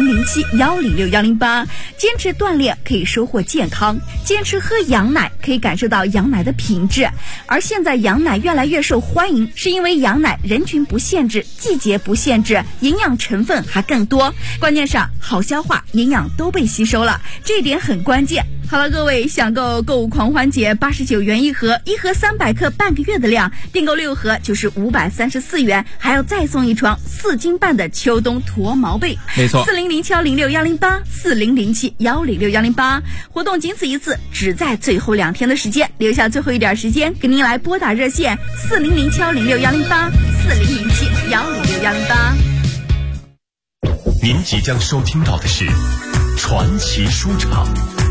4007-106-108，坚持锻炼可以收获健康，坚持喝羊奶可以感受到羊奶的品质。而现在羊奶越来越受欢迎，是因为羊奶人群不限制，季节不限制，营养成分还更多，关键上好消化，营养都被吸收了，这一点很关键。好了，各位，享购购物狂欢节89元一盒，一盒300克半个月的量，订购6盒就是534元，还要再送一床4斤半的秋冬驼毛被。 没错 ，4007-106-108 4007-106-108，活动仅此一次，只在最后2天的时间，留下最后一点时间给您来拨打热线4007-106-108 4007-106-108。 您即将收听到的是传奇书场。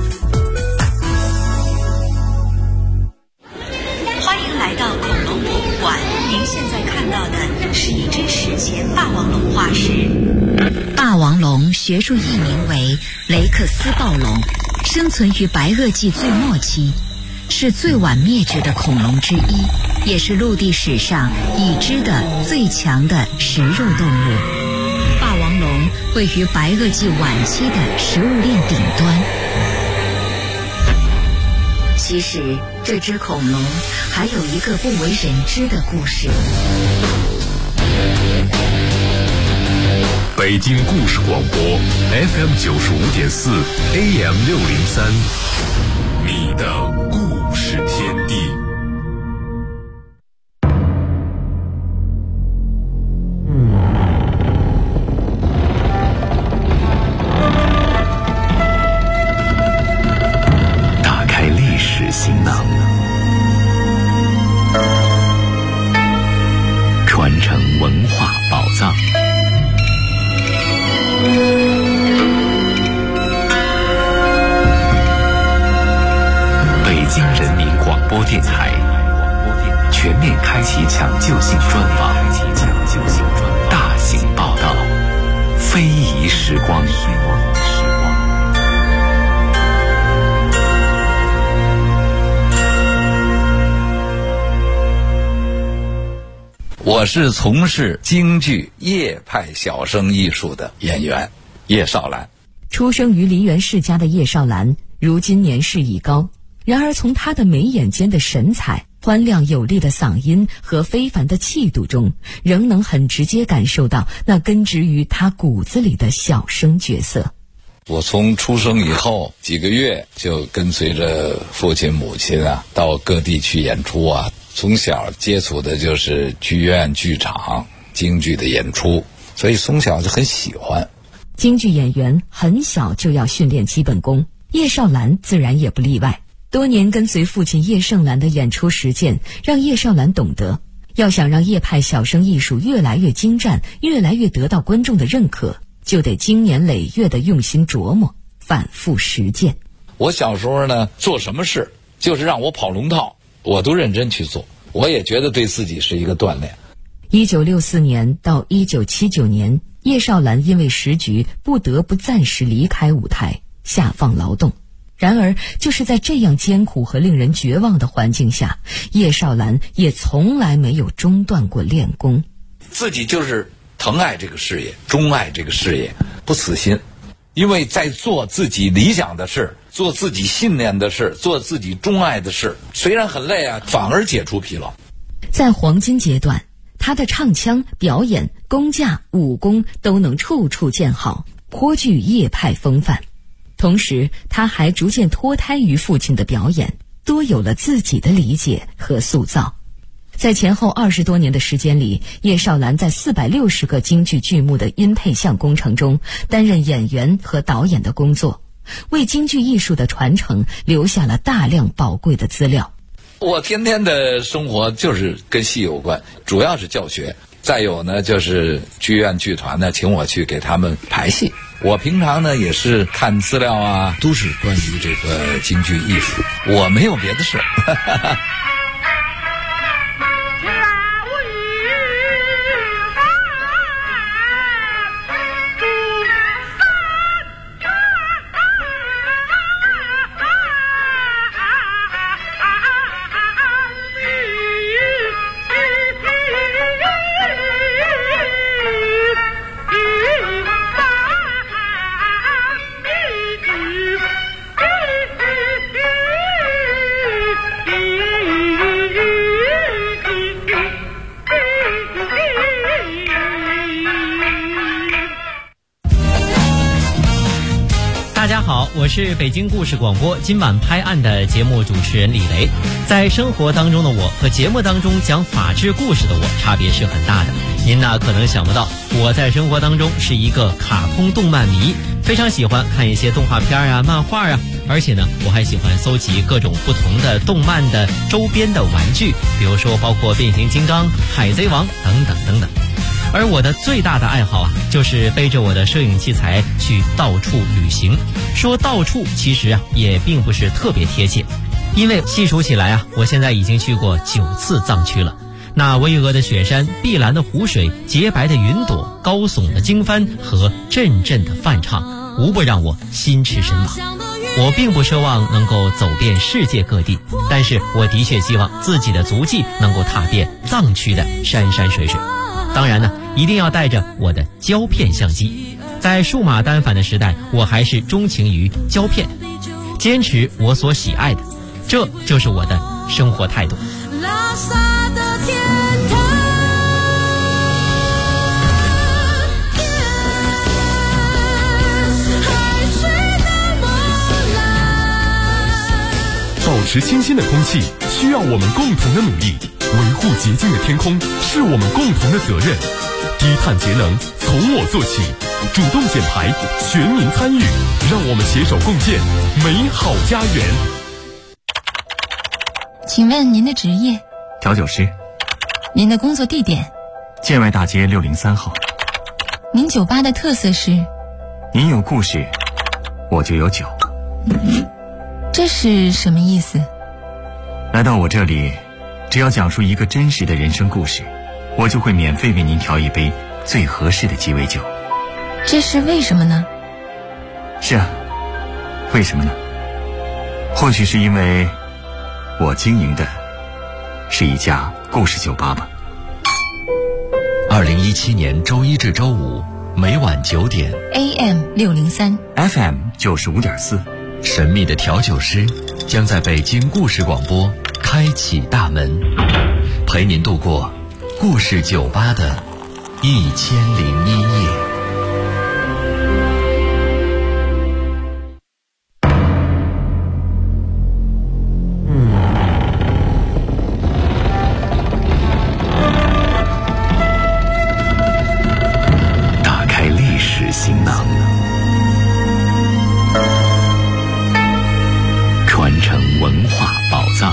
欢迎来到恐龙博物馆，您现在看到的是一只史前霸王龙化石。 霸王龙学术译名为雷克斯暴龙，生存于白垩纪最末期，是最晚灭绝的恐龙之一，也是陆地史上已知的最强的食肉动物。霸王龙位于白垩纪晚期的食物链顶端。其实这只恐龙还有一个不为人知的故事。 北京故事广播 FM 95.4 AM 603，你的故事天地。打开历史行囊，传承文化宝藏。北京人民广播电台全面开启抢救性专访，大型报道，非遗时光。 我是从事京剧叶派小生艺术的演员叶绍兰。 出生于梨园世家的叶绍兰，如今年事已高，然而从他的眉眼间的神采、欢亮有力的嗓音和非凡的气度中，仍能很直接感受到那根植于他骨子里的小生角色。 我从出生以后几个月就跟随着父亲母亲到各地去演出从小接触的就是剧院剧场京剧的演出，所以从小就很喜欢。 京剧演员很小就要训练基本功，叶绍兰自然也不例外。多年跟随父亲叶盛兰的演出实践，让叶绍兰懂得，要想让叶派小生艺术越来越精湛，越来越得到观众的认可，就得经年累月的用心琢磨，反复实践。 我小时候呢，做什么事就是让我跑龙套，我都认真去做，我也觉得对自己是一个锻炼。 1964年到1979年，叶绍兰因为时局不得不暂时离开舞台，下放劳动。然而就是在这样艰苦和令人绝望的环境下，叶绍兰也从来没有中断过练功。 自己就是疼爱这个事业，钟爱这个事业，不死心。因为在做自己理想的事，做自己信念的事，做自己钟爱的事，虽然很累反而解除疲劳。 在黄金阶段，他的唱腔、表演、功架、武功都能处处见好，颇具叶派风范。同时他还逐渐脱胎于父亲的表演，多有了自己的理解和塑造。在前后20多年的时间里，叶绍兰在460个京剧剧目的音配像工程中担任演员和导演的工作，为京剧艺术的传承留下了大量宝贵的资料。 我天天的生活就是跟戏有关，主要是教学，再有呢就是剧院剧团呢请我去给他们排戏。我平常呢也是看资料都是关于这个京剧艺术，我没有别的事。 大家好，我是北京故事广播今晚拍案的节目主持人李雷。在生活当中的我和节目当中讲法治故事的我差别是很大的。您呢可能想不到，我在生活当中是一个卡通动漫迷，非常喜欢看一些动画片漫画而且呢我还喜欢搜集各种不同的动漫的周边的玩具，比如说包括变形金刚、海贼王等等等等。 而我的最大的爱好啊，就是背着我的摄影器材去到处旅行。说到处其实啊也并不是特别贴切，因为细数起来啊，我现在已经去过9次藏区了。那巍峨的雪山、碧蓝的湖水、洁白的云朵、高耸的经幡和阵阵的梵唱，无不让我心驰神往。我并不奢望能够走遍世界各地，但是我的确希望自己的足迹能够踏遍藏区的山山水水。当然呢，一定要带着我的胶片相机。在数码单反的时代，我还是钟情于胶片，坚持我所喜爱的，这就是我的生活态度。 拉萨的天堂，海水的波澜。 保持清新的空气需要我们共同的努力，维护洁净的天空是我们共同的责任。低碳节能从我做起，主动减排，全民参与，让我们携手共建美好家园。 请问您的职业？ 调酒师。 您的工作地点？ 建外大街603号。 您酒吧的特色是？ 您有故事，我就有酒。 这是什么意思？ 来到我这里，只要讲述一个真实的人生故事，我就会免费为您调一杯最合适的鸡尾酒。 这是为什么呢？ 是啊，为什么呢？或许是因为我经营的是一家故事酒吧吧。 2017年周一至周五每晚9点 AM 603 FM 95.4， 神秘的调酒师将在北京故事广播开启大门，陪您度过故事酒吧的1001夜。打开历史行囊，传承文化宝藏。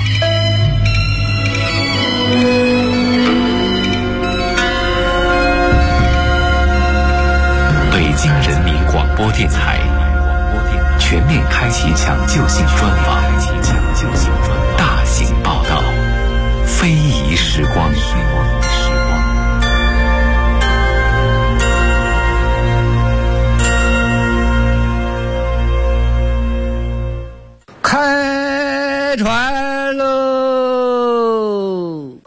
北京人民广播电台全面开启抢救性专访，大型报道，非遗时光。 开船喽！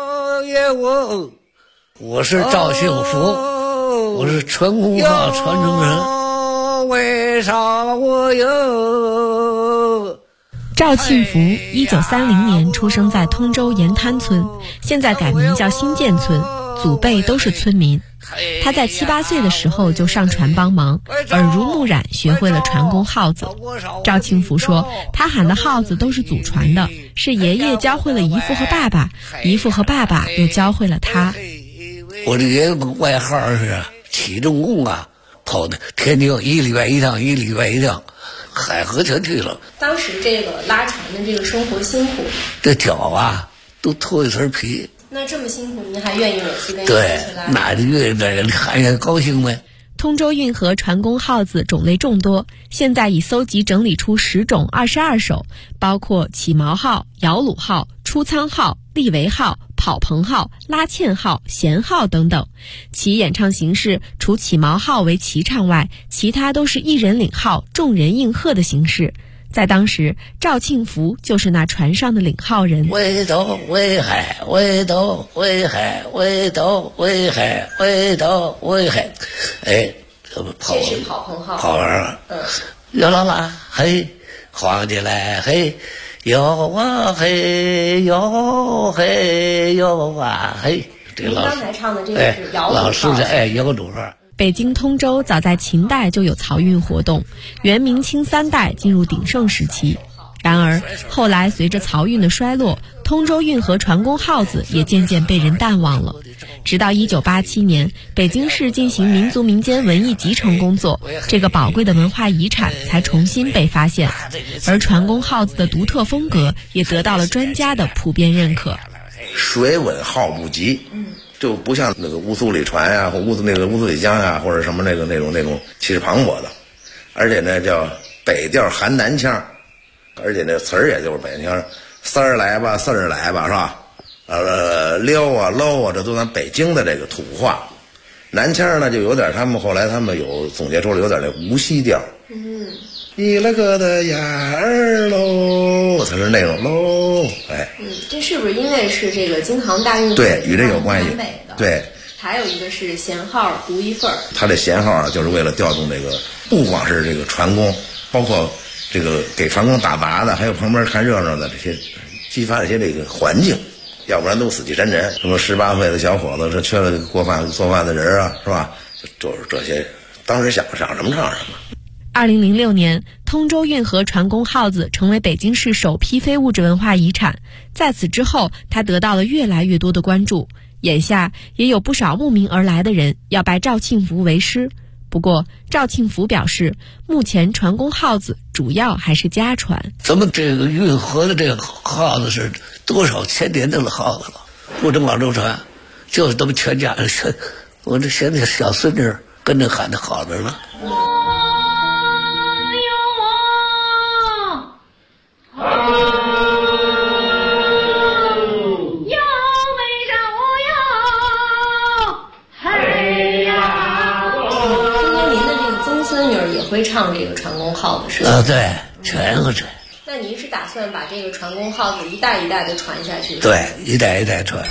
我是赵幸福，我是传功号传承人。为啥我有？ 赵庆福1930年出生在通州沿滩村，现在改名叫新建村，祖辈都是村民。他在7、8岁的时候就上船帮忙，耳濡目染学会了传功号子。赵庆福说，他喊的号子都是祖传的，是爷爷教会了姨父和爸爸，姨父和爸爸又教会了他。 我的爷爷外号是起重工啊，跑的天津1礼拜1趟，1礼拜1趟，海河全去了。 当时这个拉船的这个生活辛苦， 这脚啊都脱一层皮。 那这么辛苦，您还愿意每次跟对，那就愿意在人看见高兴呗。 通州运河船工号子种类众多，现在已搜集整理出10种22首，包括起锚号、摇橹号、出舱号、立桅号、跑棚号、拉纤号、弦号等等。其演唱形式除起锚号为齐唱外，其他都是一人领号，众人应和的形式。在当时，赵庆福就是那船上的领号人。 围头围海，围头围海，围头围海，围头围海。哎，这不跑这是跑棚号， 跑完了。摇啦啦，嘿，晃起来，嘿，摇啊嘿，摇嘿，摇啊嘿。这您刚才唱的这个是摇橹号。 老师是摇橹号。 北京通州早在秦代就有漕运活动，元明清3代进入鼎盛时期。然而后来随着漕运的衰落，通州运河船工号子也渐渐被人淡忘了。直到1987年，北京市进行民族民间文艺集成工作，这个宝贵的文化遗产才重新被发现，而船工号子的独特风格也得到了专家的普遍认可。 水稳号不急， 就不像那个乌苏里船呀，或乌苏里江呀，或者什么那种气势磅礴的，而且呢叫北调含南腔，而且那词儿也就是北京腔，丝儿来吧，四儿来吧，是吧？溜啊搂啊，这都咱北京的这个土话。南腔呢就有点，后来他们有总结出来有点那无锡调。你了个的呀儿喽，它是那种喽，哎。 这是不是因为是这个京杭大运河？ 对，与这有关系。对。 还有一个是弦号独一份儿。 它这弦号啊，就是为了调动这个，不光是这个船工，包括这个给船工打靶的，还有旁边看热闹的这些，激发一些这个环境，要不然都死气沉沉。什么18岁的小伙子，这缺了做饭的人啊，是吧？就是这些，当时想什么唱什么。 2006年，通州运河船工号子成为北京市首批非物质文化遗产。在此之后，它得到了越来越多的关注。眼下也有不少慕名而来的人要拜赵庆福为师。不过，赵庆福表示，目前船工号子主要还是家传。 咱们这个运河的这个号子是多少千年的号子了，不止广州船，就是他们全家人，我这现在小孙女跟着喊的好着呢。 会唱这个船工号子是吧？ 对，全会这。 那您是打算把这个船工号子一代一代的传下去？ 对，一代一代传。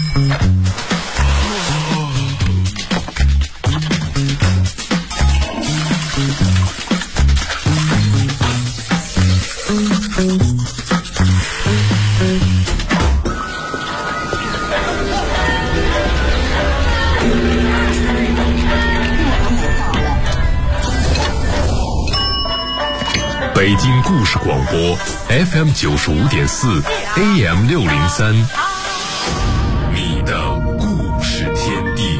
北京故事广播 FM 95.4 AM 603，你的故事天地。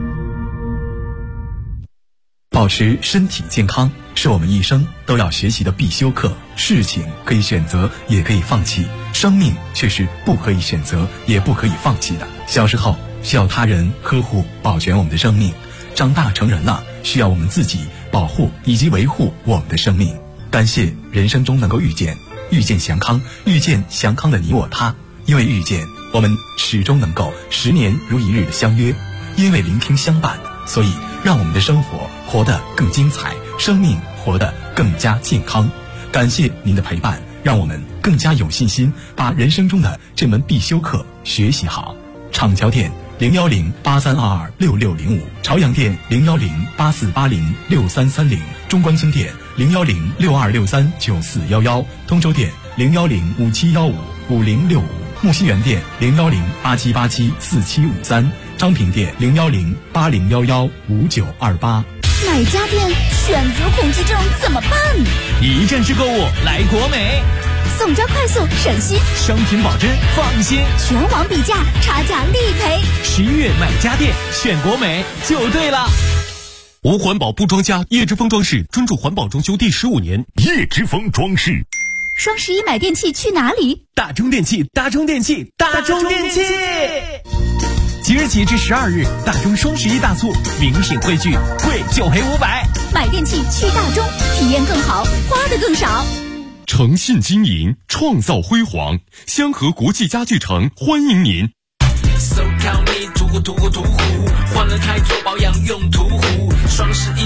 保持身体健康是我们一生都要学习的必修课。事情可以选择，也可以放弃，生命却是不可以选择，也不可以放弃的。小时候需要他人呵护保全我们的生命，长大成人了需要我们自己保护以及维护我们的生命。感谢人生中能够遇见祥康，遇见祥康的你我他。因为遇见，我们始终能够10年如一日的相约；因为聆听相伴，所以让我们的生活活得更精彩，生命活得更加健康。感谢您的陪伴，让我们更加有信心把人生中的这门必修课学习好。厂桥店01083226605，朝阳店01084806330，中关村店01062639411，通州店01057155065，木樨园店01087874753，昌平店01080115928。 哪家店选择恐惧症怎么办？ 一站式购物来国美， 送交快速省心， 商品保真放心， 全网比价，差价立赔。 11月买家电选国美就对了。 无环保不装家，叶之峰装饰专注环保装修第15年，叶之峰装饰。 双11买电器去哪里？ 大中电器，大中电器，大中电器。即日起至12日，大中双11大促，名品汇聚，贵就赔500。 买电器去大中，体验更好，花的更少。 诚信经营，创造辉煌，香河国际家具城欢迎您。 So count me， 途虎，换了台做保养用途虎，双11